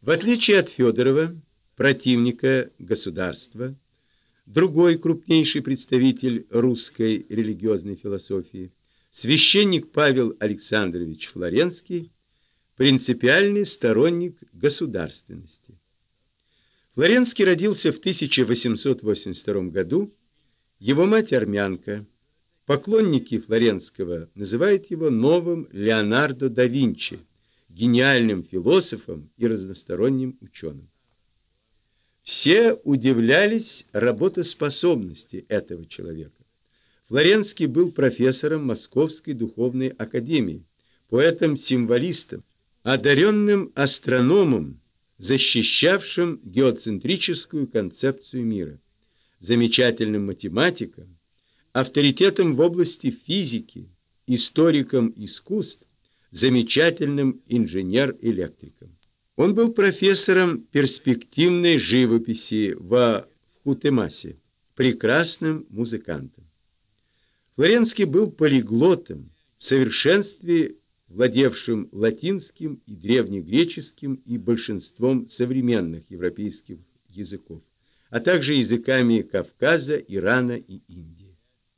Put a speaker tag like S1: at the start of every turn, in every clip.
S1: В отличие от Федорова, противника государства, другой крупнейший представитель русской религиозной философии, священник Павел Александрович Флоренский, принципиальный сторонник государственности. Флоренский родился в 1882 году, его мать армянка. Поклонники Флоренского называют его новым Леонардо да Винчи, гениальным философом и разносторонним ученым. Все удивлялись работоспособности этого человека. Флоренский был профессором Московской духовной академии, поэтом-символистом, одаренным астрономом, защищавшим геоцентрическую концепцию мира, замечательным математиком, авторитетом в области физики, историком искусств, замечательным инженер-электриком. Он был профессором перспективной живописи во Вхутемасе, прекрасным музыкантом. Флоренский был полиглотом, в совершенстве владевшим латинским и древнегреческим и большинством современных европейских языков, а также языками Кавказа, Ирана и Индии.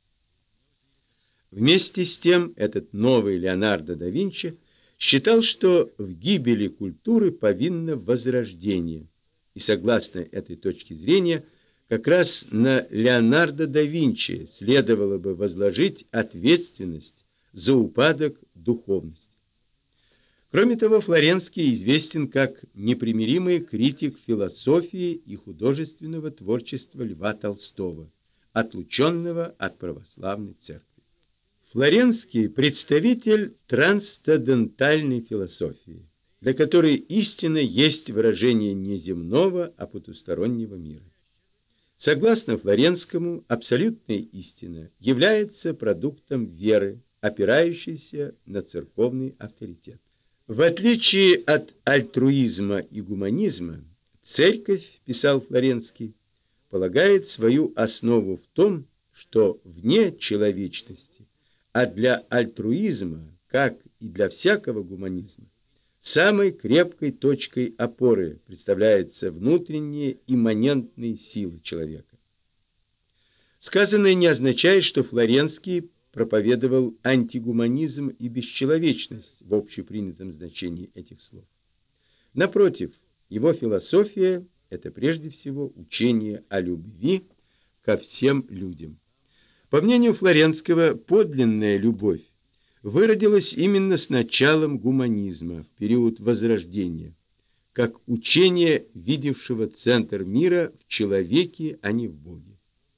S1: Вместе с тем этот новый Леонардо да Винчи считал, что в гибели культуры повинно возрождение, и согласно этой точке зрения, как раз на Леонардо да Винчи следовало бы возложить ответственность за упадок духовности. Кроме того, Флоренский известен как непримиримый критик философии и художественного творчества Льва Толстого, отлученного от православной церкви. Флоренский – представитель трансцендентальной философии, для которой истина есть выражение не земного, а потустороннего мира. Согласно Флоренскому, абсолютная истина является продуктом веры, опирающейся на церковный авторитет. В отличие от альтруизма и гуманизма, церковь, писал Флоренский, полагает свою основу в том, что вне человечности, а для альтруизма, как и для всякого гуманизма, самой крепкой точкой опоры представляется внутренние имманентные силы человека. Сказанное не означает, что Флоренский проповедовал антигуманизм и бесчеловечность в общепринятом значении этих слов. Напротив, его философия – это прежде всего учение о любви ко всем людям. По мнению Флоренского, подлинная любовь выродилась именно с началом гуманизма в период Возрождения, как учение, видевшего центр мира в человеке, а не в Боге.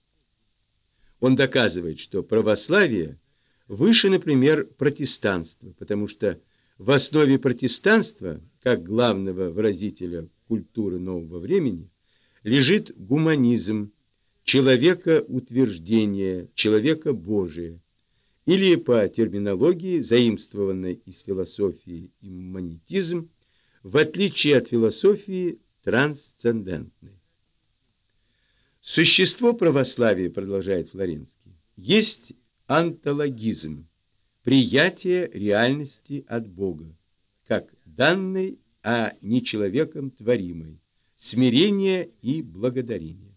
S1: Он доказывает, что православие выше, например, протестанства, потому что в основе протестанства, как главного выразителя культуры нового времени, лежит гуманизм, человекоутверждение, человека-божие, или, по терминологии, заимствованной из философии имманентизм, в отличие от философии трансцендентной. Существо православия, продолжает Флоренский, есть онтологизм, приятие реальности от Бога, как данной, а не человеком творимой, смирение и благодарение.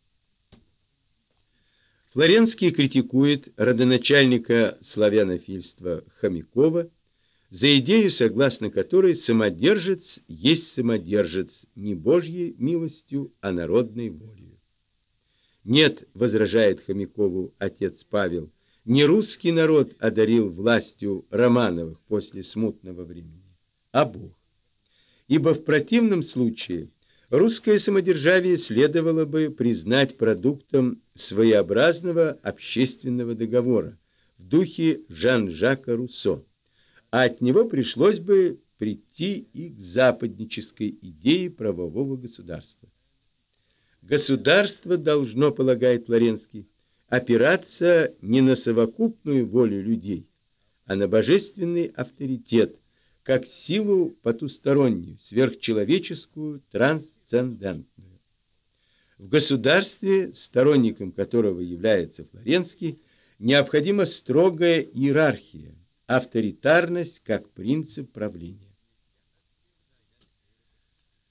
S1: Флоренский критикует родоначальника славянофильства Хомякова за идею, согласно которой самодержец есть самодержец не Божьей милостью, а народной волею. Нет, возражает Хомякову отец Павел, не русский народ одарил властью Романовых после смутного времени, а Бог. Ибо в противном случае русское самодержавие следовало бы признать продуктом своеобразного общественного договора в духе Жан-Жака Руссо, а от него пришлось бы прийти и к западнической идее правового государства. Государство должно, полагает Флоренский, опираться не на совокупную волю людей, а на божественный авторитет, как силу потустороннюю, сверхчеловеческую, трансцендентную. В государстве, сторонником которого является Флоренский, необходима строгая иерархия, авторитарность как принцип правления.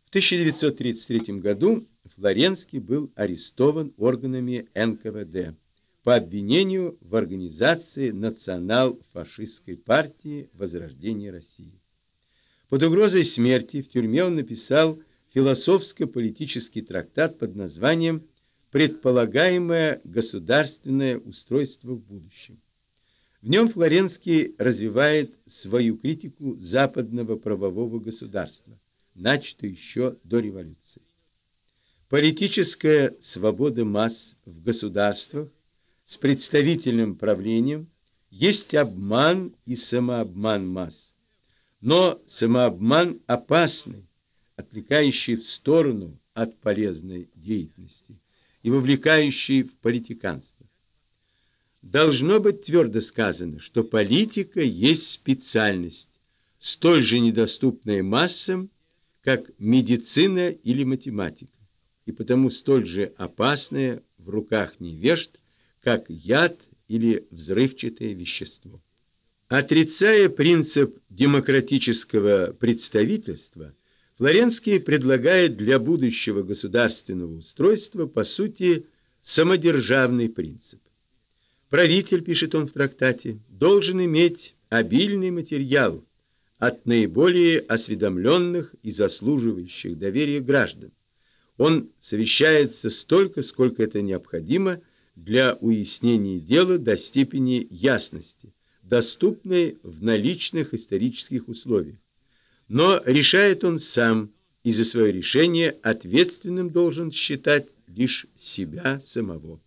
S1: В 1933 году Флоренский был арестован органами НКВД по обвинению в организации национал-фашистской партии Возрождение России. Под угрозой смерти в тюрьме он написал философско-политический трактат под названием «Предполагаемое государственное устройство в будущем». В нем Флоренский развивает свою критику западного правового государства, начатую еще до революции. Политическая свобода масс в государствах с представительным правлением есть обман и самообман масс, но самообман опасный, отвлекающий в сторону от полезной деятельности и вовлекающий в политиканство. Должно быть твердо сказано, что политика есть специальность, столь же недоступная массам, как медицина или математика, и потому столь же опасная в руках невежд, как яд или взрывчатое вещество. Отрицая принцип демократического представительства, Флоренский предлагает для будущего государственного устройства, по сути, самодержавный принцип. Правитель, пишет он в трактате, должен иметь обильный материал от наиболее осведомленных и заслуживающих доверия граждан. Он совещается столько, сколько это необходимо для уяснения дела до степени ясности, доступной в наличных исторических условиях. Но решает он сам, и за свое решение ответственным должен считать лишь себя самого.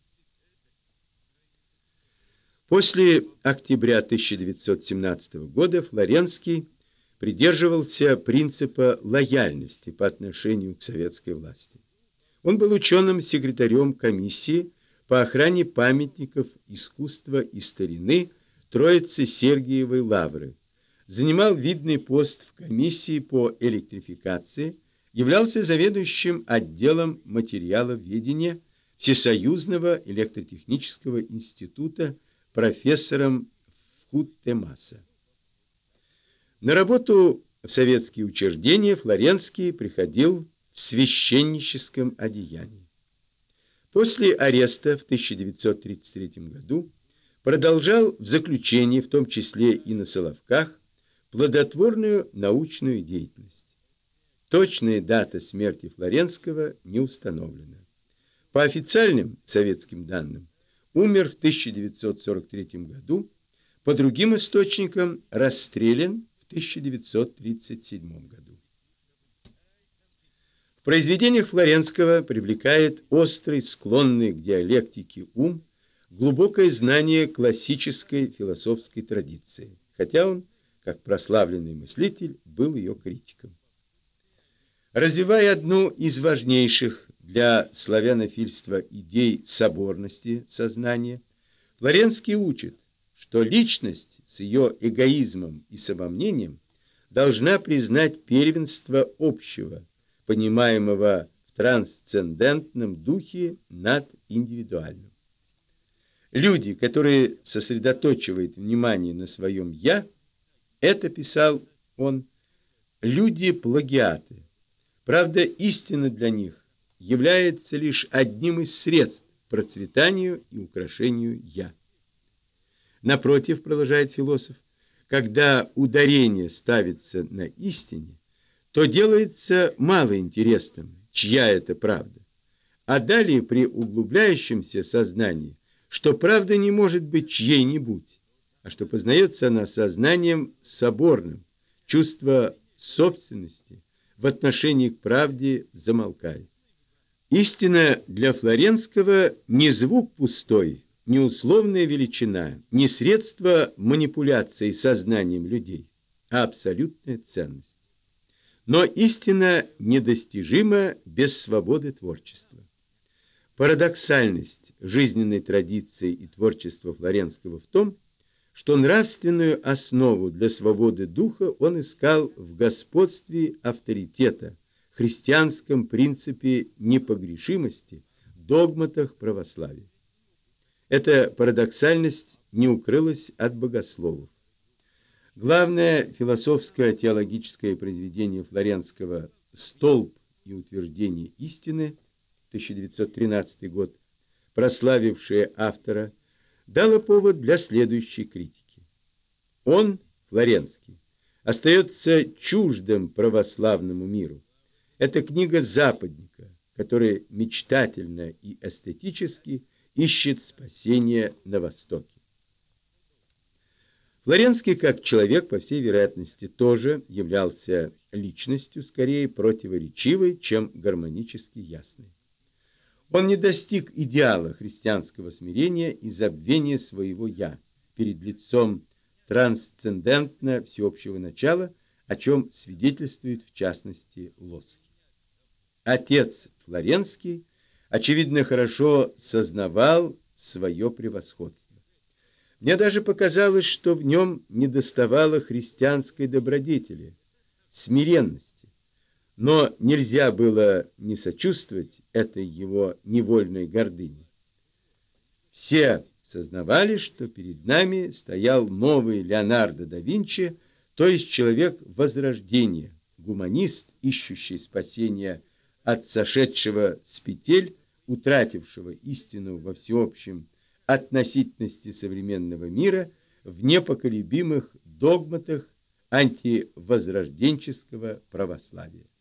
S1: После октября 1917 года Флоренский придерживался принципа лояльности по отношению к советской власти. Он был ученым-секретарем комиссии по охране памятников искусства и старины Троицы Сергиевой Лавры, занимал видный пост в комиссии по электрификации, являлся заведующим отделом материаловедения Всесоюзного электротехнического института, профессором Вхутемаса. На работу в советские учреждения Флоренский приходил в священническом одеянии. После ареста в 1933 году продолжал в заключении, в том числе и на Соловках, плодотворную научную деятельность. Точная дата смерти Флоренского не установлена. По официальным советским данным, умер в 1943 году, по другим источникам расстрелян в 1937 году. В произведениях Флоренского привлекает острый, склонный к диалектике ум, глубокое знание классической философской традиции, хотя он, как прославленный мыслитель, был ее критиком. Развивая одну из важнейших для славянофильства идей соборности сознания, Флоренский учит, что личность с ее эгоизмом и самомнением должна признать первенство общего, понимаемого в трансцендентном духе над индивидуальным. Люди, которые сосредотачивают внимание на своем «я», это, писал он, люди-плагиаты. Правда, истина для них является лишь одним из средств к процветанию и украшению «я». Напротив, продолжает философ, когда ударение ставится на истине, то делается малоинтересным, чья это правда. А далее при углубляющемся сознании, что правда не может быть чьей-нибудь, а что познается она сознанием соборным, чувство собственности в отношении к правде замолкает. Истина для Флоренского не звук пустой, не условная величина, не средство манипуляции сознанием людей, а абсолютная ценность. Но истина недостижима без свободы творчества. Парадоксальность жизненной традиции и творчества Флоренского в том, что нравственную основу для свободы духа он искал в господстве авторитета, христианском принципе непогрешимости, догматах православия. Эта парадоксальность не укрылась от богословов. Главное философско-теологическое произведение Флоренского «Столб и утверждения истины, 1913 год, прославившее автора, дало повод для следующей критики. Он, Флоренский, остается чуждым православному миру. Это книга западника, который мечтательно и эстетически ищет спасения на Востоке. Флоренский, как человек, по всей вероятности, тоже являлся личностью скорее противоречивой, чем гармонически ясной. Он не достиг идеала христианского смирения и забвения своего «я» перед лицом трансцендентно всеобщего начала, о чем свидетельствует в частности Лосский. Отец Флоренский, очевидно, хорошо сознавал свое превосходство. Мне даже показалось, что в нем недоставало христианской добродетели, смиренности. Но нельзя было не сочувствовать этой его невольной гордыне. Все сознавали, что перед нами стоял новый Леонардо да Винчи, то есть человек Возрождения, гуманист, ищущий спасения от сошедшего с петель, утратившего истину во всеобщем относительности современного мира в непоколебимых догматах антивозрожденческого православия.